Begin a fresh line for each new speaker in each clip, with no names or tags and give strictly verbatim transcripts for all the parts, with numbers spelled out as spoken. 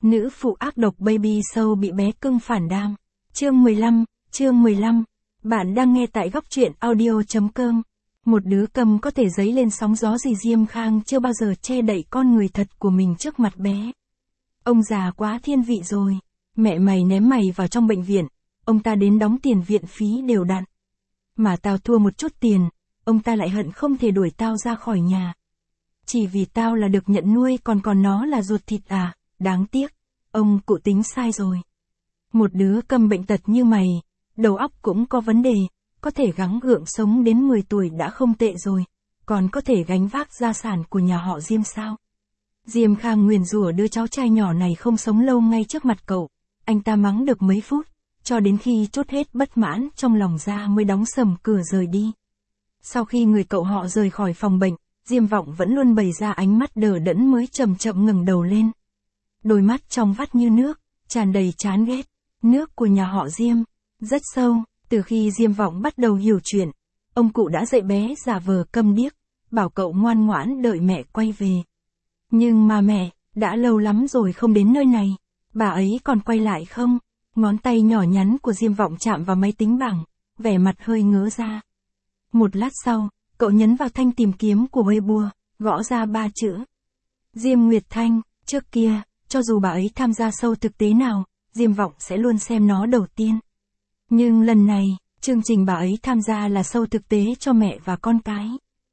Nữ phụ ác độc baby show bị bé cưng phản đam. Chương mười lăm, chương mười lăm. Bạn đang nghe tại góc truyện audio.com. Một đứa cầm có thể dấy lên sóng gió gì. Diêm Khang chưa bao giờ che đậy con người thật của mình trước mặt bé. Ông già quá thiên vị rồi. Mẹ mày ném mày vào trong bệnh viện. Ông ta đến đóng tiền viện phí đều đặn. Mà tao thua một chút tiền, ông ta lại hận không thể đuổi tao ra khỏi nhà. Chỉ vì tao là được nhận nuôi còn còn nó là ruột thịt à, đáng tiếc. Ông cụ tính sai rồi. Một đứa cầm bệnh tật như mày, đầu óc cũng có vấn đề, có thể gắng gượng sống đến mười tuổi đã không tệ rồi, còn có thể gánh vác gia sản của nhà họ Diêm sao? Diêm Khang nguyền rủa đứa cháu trai nhỏ này không sống lâu ngay trước mặt cậu, anh ta mắng được mấy phút, cho đến khi trút hết bất mãn trong lòng ra mới đóng sầm cửa rời đi. Sau khi người cậu họ rời khỏi phòng bệnh, Diêm Vọng vẫn luôn bày ra ánh mắt đờ đẫn mới chậm chậm ngẩng đầu lên. Đôi mắt trong vắt như nước, tràn đầy chán ghét. Nước của nhà họ Diêm, rất sâu. Từ khi Diêm Vọng bắt đầu hiểu chuyện, ông cụ đã dạy bé giả vờ câm điếc, bảo cậu ngoan ngoãn đợi mẹ quay về. Nhưng mà mẹ, đã lâu lắm rồi không đến nơi này, bà ấy còn quay lại không? Ngón tay nhỏ nhắn của Diêm Vọng chạm vào máy tính bảng, vẻ mặt hơi ngớ ra. Một lát sau, cậu nhấn vào thanh tìm kiếm của Weibo, gõ ra ba chữ. Diêm Nguyệt Thanh. Trước kia, cho dù bà ấy tham gia show thực tế nào, Diêm Vọng sẽ luôn xem nó đầu tiên. Nhưng lần này, chương trình bà ấy tham gia là show thực tế cho mẹ và con cái.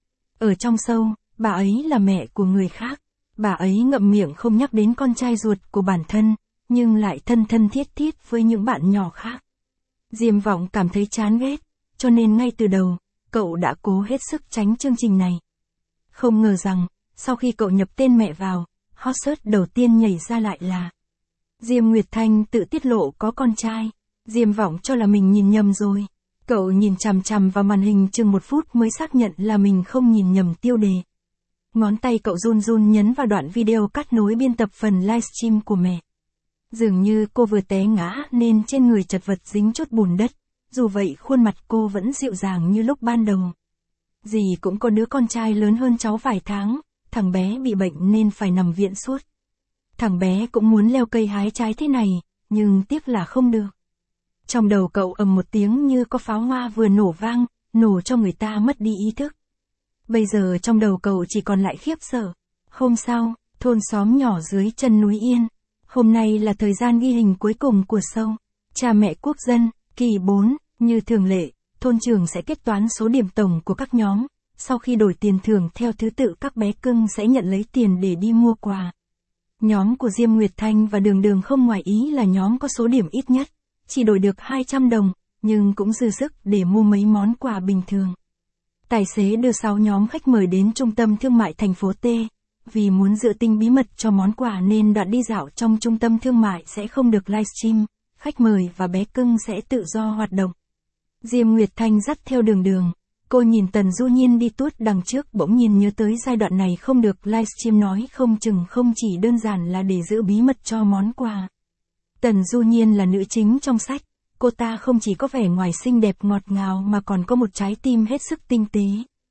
Ở trong show, bà ấy là mẹ của người khác. Bà ấy ngậm miệng không nhắc đến con trai ruột của bản thân, nhưng lại thân thân thiết thiết với những bạn nhỏ khác. Diêm Vọng cảm thấy chán ghét, cho nên ngay từ đầu, cậu đã cố hết sức tránh chương trình này. Không ngờ rằng, sau khi cậu nhập tên mẹ vào, hot search đầu tiên nhảy ra lại là Diêm Nguyệt Thanh tự tiết lộ có con trai. Diêm Vọng cho là mình nhìn nhầm rồi. Cậu nhìn chằm chằm vào màn hình chừng một phút mới xác nhận là mình không nhìn nhầm tiêu đề. Ngón tay cậu run run nhấn vào đoạn video cắt nối biên tập phần livestream của mẹ. Dường như cô vừa té ngã nên trên người chật vật dính chút bùn đất. Dù vậy khuôn mặt cô vẫn dịu dàng như lúc ban đầu. Dì cũng có đứa con trai lớn hơn cháu vài tháng. Thằng bé bị bệnh nên phải nằm viện suốt. Thằng bé cũng muốn leo cây hái trái thế này, nhưng tiếc là không được. Trong đầu cậu ầm một tiếng như có pháo hoa vừa nổ vang, nổ cho người ta mất đi ý thức. Bây giờ trong đầu cậu chỉ còn lại khiếp sợ. Hôm sau, thôn xóm nhỏ dưới chân núi Yên. Hôm nay là thời gian ghi hình cuối cùng của show. Cha mẹ quốc dân, kỳ bốn, như thường lệ, thôn trưởng sẽ kết toán số điểm tổng của các nhóm. Sau khi đổi tiền thưởng theo thứ tự các bé cưng sẽ nhận lấy tiền để đi mua quà. Nhóm của Diêm Nguyệt Thanh và Đường Đường không ngoài ý là nhóm có số điểm ít nhất. Chỉ đổi được hai trăm đồng, nhưng cũng dư sức để mua mấy món quà bình thường. Tài xế đưa sáu nhóm khách mời đến trung tâm thương mại thành phố T. Vì muốn giữ tinh bí mật cho món quà nên đoạn đi dạo trong trung tâm thương mại sẽ không được livestream. Khách mời và bé cưng sẽ tự do hoạt động. Diêm Nguyệt Thanh dắt theo Đường Đường. Cô nhìn Tần Du Nhiên đi tuốt đằng trước bỗng nhiên nhớ tới giai đoạn này không được livestream nói không chừng không chỉ đơn giản là để giữ bí mật cho món quà. Tần Du Nhiên là nữ chính trong sách, cô ta không chỉ có vẻ ngoài xinh đẹp ngọt ngào mà còn có một trái tim hết sức tinh tế.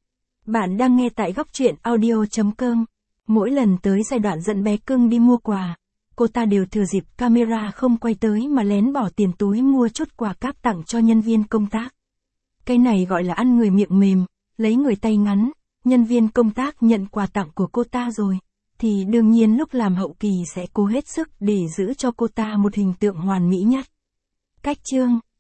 Bạn đang nghe tại góc truyện audio.com. Mỗi lần tới giai đoạn dẫn bé cưng đi mua quà, cô ta đều thừa dịp camera không quay tới mà lén bỏ tiền túi mua chút quà cáp tặng cho nhân viên công tác. Cái này gọi là ăn người miệng mềm, lấy người tay ngắn. Nhân viên công tác nhận quà tặng của cô ta rồi, thì đương nhiên lúc làm hậu kỳ sẽ cố hết sức để giữ cho cô ta một hình tượng hoàn mỹ nhất. Cách chương,